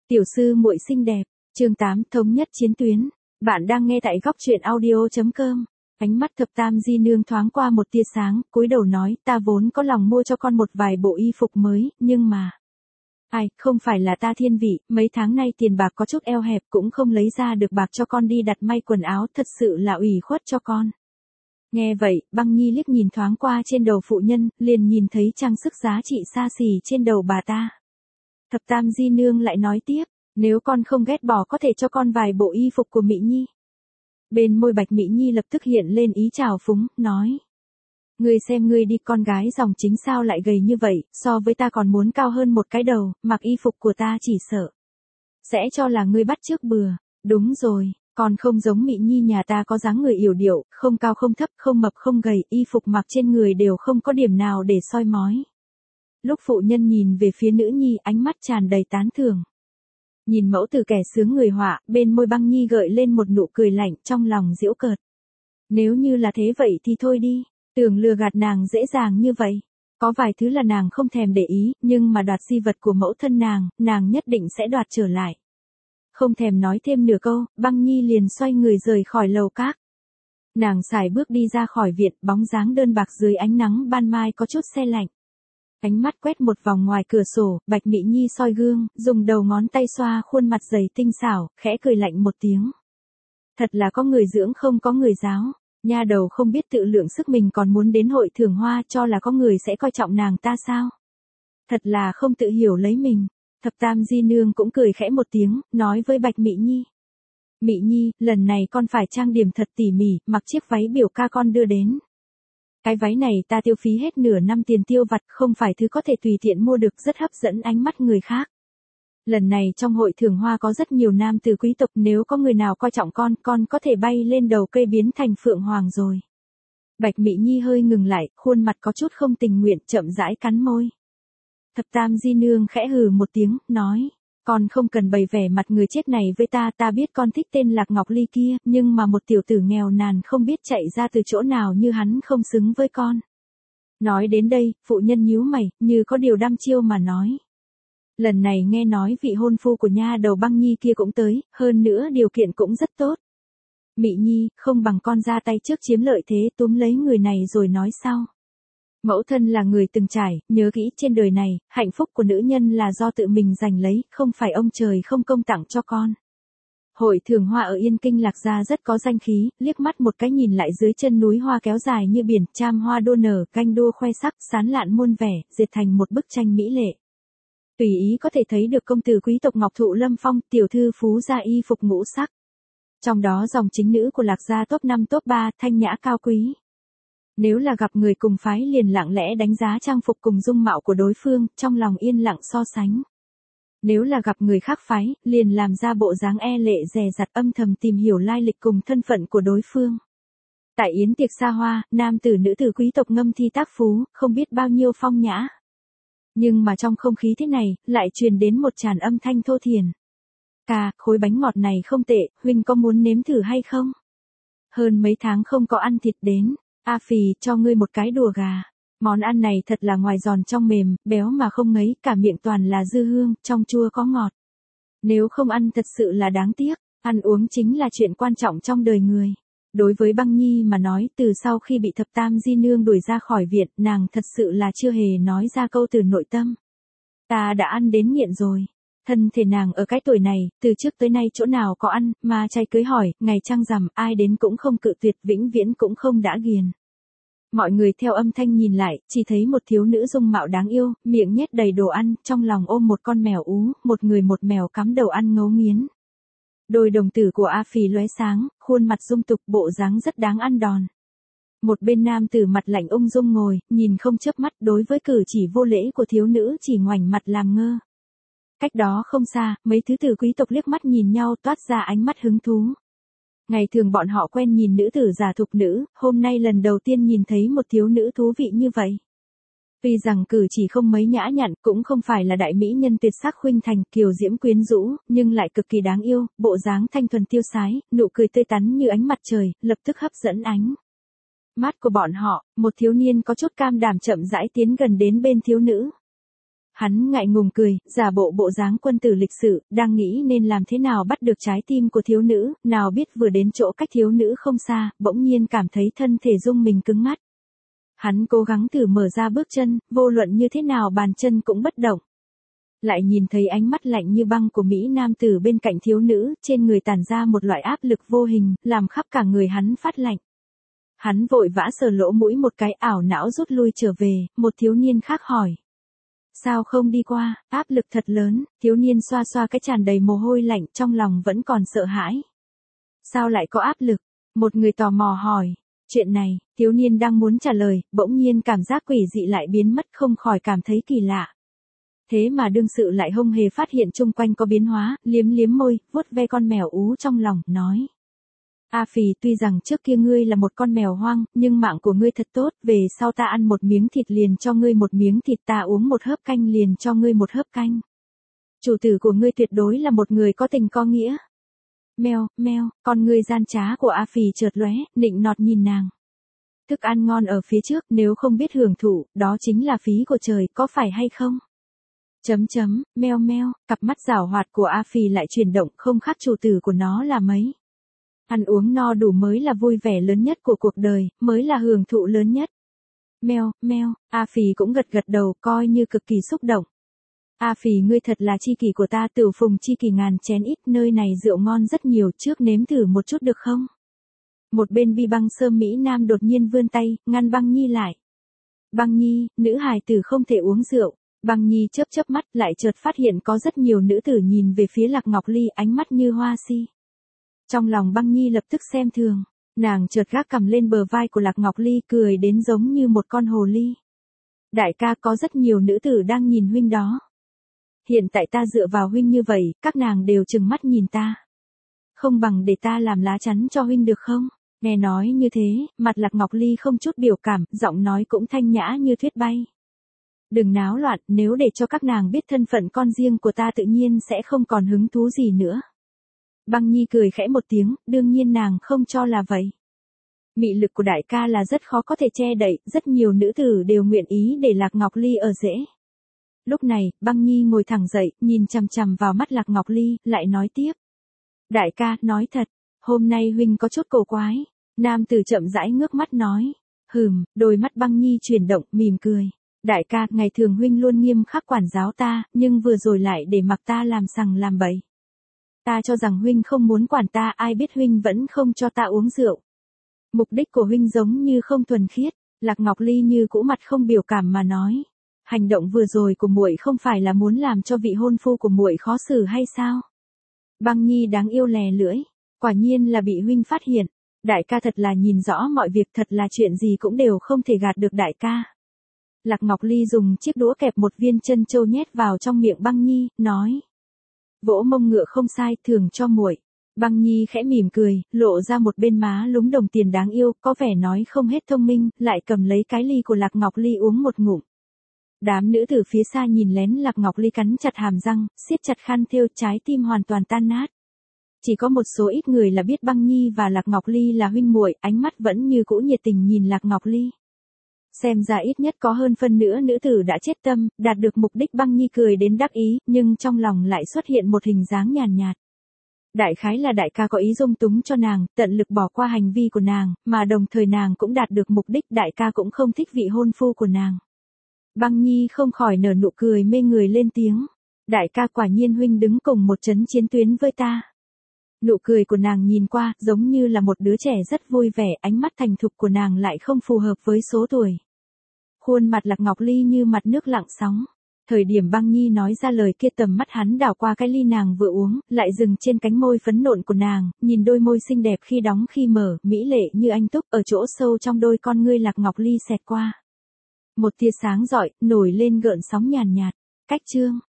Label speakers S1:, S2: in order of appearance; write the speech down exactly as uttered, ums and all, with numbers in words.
S1: Tiểu sư muội xinh đẹp, chương tám thống nhất chiến tuyến. Bạn đang nghe tại góc truyện audio chấm com. Ánh mắt thập tam di nương thoáng qua một tia sáng, cúi đầu nói, ta vốn có lòng mua cho con một vài bộ y phục mới, nhưng mà... Ai, không phải là ta thiên vị, mấy tháng nay tiền bạc có chút eo hẹp cũng không lấy ra được bạc cho con đi đặt may quần áo, thật sự là ủy khuất cho con. Nghe vậy, Băng Nhi liếc nhìn thoáng qua trên đầu phụ nhân, liền nhìn thấy trang sức giá trị xa xỉ trên đầu bà ta. Thập tam di nương lại nói tiếp, nếu con không ghét bỏ có thể cho con vài bộ y phục của Mỹ Nhi. Bên môi Bạch Mỹ Nhi lập tức hiện lên ý trào phúng, nói. Ngươi xem ngươi đi, con gái dòng chính sao lại gầy như vậy, so với ta còn muốn cao hơn một cái đầu, mặc y phục của ta chỉ sợ. Sẽ cho là ngươi bắt chước bừa, đúng rồi, còn không giống Mỹ Nhi nhà ta có dáng người yểu điệu, không cao không thấp, không mập không gầy, y phục mặc trên người đều không có điểm nào để soi mói. Lúc phụ nhân nhìn về phía nữ nhi, ánh mắt tràn đầy tán thưởng. Nhìn mẫu tử kẻ sướng người họa, bên môi Băng Nhi gợi lên một nụ cười lạnh, trong lòng giễu cợt. Nếu như là thế vậy thì thôi đi, tưởng lừa gạt nàng dễ dàng như vậy. Có vài thứ là nàng không thèm để ý, nhưng mà đoạt di vật của mẫu thân nàng, nàng nhất định sẽ đoạt trở lại. Không thèm nói thêm nửa câu, Băng Nhi liền xoay người rời khỏi lầu các. Nàng sải bước đi ra khỏi viện, bóng dáng đơn bạc dưới ánh nắng ban mai có chút se lạnh. Ánh mắt quét một vòng ngoài cửa sổ, Bạch Mỹ Nhi soi gương, dùng đầu ngón tay xoa khuôn mặt dày tinh xảo, khẽ cười lạnh một tiếng. Thật là có người dưỡng không có người giáo, nha đầu không biết tự lượng sức mình còn muốn đến hội thưởng hoa, cho là có người sẽ coi trọng nàng ta sao. Thật là không tự hiểu lấy mình. Thập tam di nương cũng cười khẽ một tiếng, nói với Bạch Mỹ Nhi. Mỹ Nhi, lần này con phải trang điểm thật tỉ mỉ, mặc chiếc váy biểu ca con đưa đến. Cái váy này ta tiêu phí hết nửa năm tiền tiêu vặt, không phải thứ có thể tùy tiện mua được, rất hấp dẫn ánh mắt người khác. Lần này trong hội thưởng hoa có rất nhiều nam tử quý tộc, nếu có người nào coi trọng con, con có thể bay lên đầu cây biến thành phượng hoàng rồi. Bạch Mỹ Nhi hơi ngừng lại, khuôn mặt có chút không tình nguyện, chậm rãi cắn môi. Thập tam di nương khẽ hừ một tiếng, nói. Con không cần bày vẻ mặt người chết này với ta, ta biết con thích tên Lạc Ngọc Ly kia, nhưng mà một tiểu tử nghèo nàn không biết chạy ra từ chỗ nào như hắn không xứng với con. Nói đến đây, phụ nhân nhíu mày, như có điều đăm chiêu mà nói. Lần này nghe nói vị hôn phu của nha đầu Băng Nhi kia cũng tới, hơn nữa điều kiện cũng rất tốt. Mỹ Nhi, không bằng con ra tay trước chiếm lợi thế, túm lấy người này rồi nói sau. Mẫu thân là người từng trải, nhớ kỹ trên đời này, hạnh phúc của nữ nhân là do tự mình giành lấy, không phải ông trời không công tặng cho con. Hội thưởng hoa ở Yên Kinh Lạc Gia rất có danh khí, liếc mắt một cái nhìn lại dưới chân núi hoa kéo dài như biển, cham hoa đua nở, canh đua khoe sắc, sán lạn muôn vẻ, dệt thành một bức tranh mỹ lệ. Tùy ý có thể thấy được công tử quý tộc Ngọc Thụ Lâm Phong, tiểu thư phú gia y phục ngũ sắc. Trong đó dòng chính nữ của Lạc Gia top năm top ba, thanh nhã cao quý. Nếu là gặp người cùng phái liền lặng lẽ đánh giá trang phục cùng dung mạo của đối phương, trong lòng yên lặng so sánh. Nếu là gặp người khác phái, liền làm ra bộ dáng e lệ dè dặt âm thầm tìm hiểu lai lịch cùng thân phận của đối phương. Tại yến tiệc xa hoa, nam tử nữ tử quý tộc ngâm thi tác phú, không biết bao nhiêu phong nhã. Nhưng mà trong không khí thế này, lại truyền đến một tràn âm thanh thô thiển. Cà, khối bánh ngọt này không tệ, huynh có muốn nếm thử hay không? Hơn mấy tháng không có ăn thịt đến. A Phì, cho ngươi một cái đùa gà. Món ăn này thật là ngoài giòn trong mềm, béo mà không ngấy, cả miệng toàn là dư hương, trong chua có ngọt. Nếu không ăn thật sự là đáng tiếc, ăn uống chính là chuyện quan trọng trong đời người. Đối với Băng Nhi mà nói, từ sau khi bị thập tam di nương đuổi ra khỏi viện, nàng thật sự là chưa hề nói ra câu từ nội tâm. Ta đã ăn đến nghiện rồi. Thân thể nàng ở cái tuổi này, từ trước tới nay chỗ nào có ăn, mà trai cưới hỏi, ngày trăng rằm, ai đến cũng không cự tuyệt, vĩnh viễn cũng không đã ghiền. Mọi người theo âm thanh nhìn lại, chỉ thấy một thiếu nữ dung mạo đáng yêu, miệng nhét đầy đồ ăn, trong lòng ôm một con mèo ú, một người một mèo cắm đầu ăn ngấu nghiến. Đôi đồng tử của A Phì lóe sáng, khuôn mặt dung tục, bộ dáng rất đáng ăn đòn. Một bên nam tử mặt lạnh ung dung ngồi, nhìn không chớp mắt, đối với cử chỉ vô lễ của thiếu nữ chỉ ngoảnh mặt làm ngơ. Cách đó không xa, mấy thứ tử quý tộc liếc mắt nhìn nhau toát ra ánh mắt hứng thú. Ngày thường bọn họ quen nhìn nữ tử giả thục nữ, hôm nay lần đầu tiên nhìn thấy một thiếu nữ thú vị như vậy. Tuy rằng cử chỉ không mấy nhã nhặn, cũng không phải là đại mỹ nhân tuyệt sắc khuynh thành, kiều diễm quyến rũ, nhưng lại cực kỳ đáng yêu, bộ dáng thanh thuần tiêu sái, nụ cười tươi tắn như ánh mặt trời, lập tức hấp dẫn ánh mắt của bọn họ. Một thiếu niên có chút cam đảm chậm rãi tiến gần đến bên thiếu nữ. Hắn ngại ngùng cười, giả bộ bộ dáng quân tử lịch sự, đang nghĩ nên làm thế nào bắt được trái tim của thiếu nữ, nào biết vừa đến chỗ cách thiếu nữ không xa, bỗng nhiên cảm thấy thân thể rung mình cứng ngắt. Hắn cố gắng thử mở ra bước chân, vô luận như thế nào bàn chân cũng bất động. Lại nhìn thấy ánh mắt lạnh như băng của Mỹ nam tử bên cạnh thiếu nữ, trên người tản ra một loại áp lực vô hình, làm khắp cả người hắn phát lạnh. Hắn vội vã sờ lỗ mũi một cái, ảo não rút lui trở về, một thiếu niên khác hỏi. Sao không đi qua, áp lực thật lớn, thiếu niên xoa xoa cái tràn đầy mồ hôi lạnh, trong lòng vẫn còn sợ hãi. Sao lại có áp lực? Một người tò mò hỏi. Chuyện này, thiếu niên đang muốn trả lời, bỗng nhiên cảm giác quỷ dị lại biến mất, không khỏi cảm thấy kỳ lạ. Thế mà đương sự lại không hề phát hiện chung quanh có biến hóa, liếm liếm môi, vuốt ve con mèo ú trong lòng, nói. A Phì, tuy rằng trước kia ngươi là một con mèo hoang, nhưng mạng của ngươi thật tốt, về sau ta ăn một miếng thịt liền cho ngươi một miếng thịt, ta uống một hớp canh liền cho ngươi một hớp canh. Chủ tử của ngươi tuyệt đối là một người có tình có nghĩa. Mèo, mèo, con ngươi gian trá của A Phì chợt lóe, nịnh nọt nhìn nàng. Thức ăn ngon ở phía trước, nếu không biết hưởng thụ, đó chính là phí của trời, có phải hay không? Chấm chấm, meo meo, cặp mắt giảo hoạt của A Phì lại chuyển động, không khác chủ tử của nó là mấy. Ăn uống no đủ mới là vui vẻ lớn nhất của cuộc đời, mới là hưởng thụ lớn nhất. Meo, meo, A Phì cũng gật gật đầu, coi như cực kỳ xúc động. A Phì, ngươi thật là chi kỷ của ta, Tửu Phùng chi kỷ ngàn chén ít, nơi này rượu ngon rất nhiều, trước nếm thử một chút được không? Một bên Bi Băng Sơ Mỹ Nam đột nhiên vươn tay, ngăn Băng Nhi lại. Băng Nhi, nữ hài tử không thể uống rượu. Băng Nhi chớp chớp mắt, lại chợt phát hiện có rất nhiều nữ tử nhìn về phía Lạc Ngọc Ly, ánh mắt như hoa si. Trong lòng Băng Nhi lập tức xem thường, nàng chợt gác cằm lên bờ vai của Lạc Ngọc Ly, cười đến giống như một con hồ ly. Đại ca, có rất nhiều nữ tử đang nhìn huynh đó. Hiện tại ta dựa vào huynh như vậy, các nàng đều trừng mắt nhìn ta. Không bằng để ta làm lá chắn cho huynh được không? Nghe nói như thế, mặt Lạc Ngọc Ly không chút biểu cảm, giọng nói cũng thanh nhã như thuyết bay. Đừng náo loạn, nếu để cho các nàng biết thân phận con riêng của ta tự nhiên sẽ không còn hứng thú gì nữa. Băng Nhi cười khẽ một tiếng, đương nhiên nàng không cho là vậy. Mị lực của đại ca là rất khó có thể che đậy, rất nhiều nữ tử đều nguyện ý để Lạc Ngọc Ly ở rễ. Lúc này, Băng Nhi ngồi thẳng dậy, nhìn chằm chằm vào mắt Lạc Ngọc Ly, lại nói tiếp. Đại ca, nói thật, hôm nay huynh có chút cổ quái. Nam tử chậm rãi ngước mắt nói. Hừm, đôi mắt Băng Nhi chuyển động, mỉm cười. Đại ca, ngày thường huynh luôn nghiêm khắc quản giáo ta, nhưng vừa rồi lại để mặc ta làm sằng làm bậy. Ta cho rằng huynh không muốn quản ta, ai biết huynh vẫn không cho ta uống rượu. Mục đích của huynh giống như không thuần khiết. Lạc Ngọc Ly như cũ mặt không biểu cảm mà nói. Hành động vừa rồi của muội không phải là muốn làm cho vị hôn phu của muội khó xử hay sao? Băng Nhi đáng yêu lè lưỡi, quả nhiên là bị huynh phát hiện. Đại ca thật là nhìn rõ mọi việc, thật là chuyện gì cũng đều không thể gạt được đại ca. Lạc Ngọc Ly dùng chiếc đũa kẹp một viên chân châu nhét vào trong miệng Băng Nhi, nói. Vỗ mông ngựa không sai, thường cho muội. Băng Nhi khẽ mỉm cười, lộ ra một bên má lúng đồng tiền đáng yêu, có vẻ nói không hết thông minh, lại cầm lấy cái ly của Lạc Ngọc Ly uống một ngụm. Đám nữ từ phía xa nhìn lén Lạc Ngọc Ly cắn chặt hàm răng, siết chặt khăn thêu, trái tim hoàn toàn tan nát. Chỉ có một số ít người là biết Băng Nhi và Lạc Ngọc Ly là huynh muội, ánh mắt vẫn như cũ nhiệt tình nhìn Lạc Ngọc Ly. Xem ra ít nhất có hơn phân nửa nữ tử đã chết tâm, đạt được mục đích. Băng Nhi cười đến đắc ý, nhưng trong lòng lại xuất hiện một hình dáng nhàn nhạt. Đại khái là đại ca có ý dung túng cho nàng, tận lực bỏ qua hành vi của nàng, mà đồng thời nàng cũng đạt được mục đích, đại ca cũng không thích vị hôn phu của nàng. Băng Nhi không khỏi nở nụ cười mê người lên tiếng. Đại ca, quả nhiên huynh đứng cùng một chấn chiến tuyến với ta. Nụ cười của nàng nhìn qua, giống như là một đứa trẻ rất vui vẻ, ánh mắt thành thục của nàng lại không phù hợp với số tuổi. Khuôn mặt Lạc Ngọc Ly như mặt nước lặng sóng. Thời điểm Băng Nhi nói ra lời kia, tầm mắt hắn đảo qua cái ly nàng vừa uống, lại dừng trên cánh môi phấn nộn của nàng, nhìn đôi môi xinh đẹp khi đóng khi mở, mỹ lệ như anh túc, ở chỗ sâu trong đôi con ngươi Lạc Ngọc Ly xẹt qua. Một tia sáng rọi, nổi lên gợn sóng nhàn nhạt. Cách chương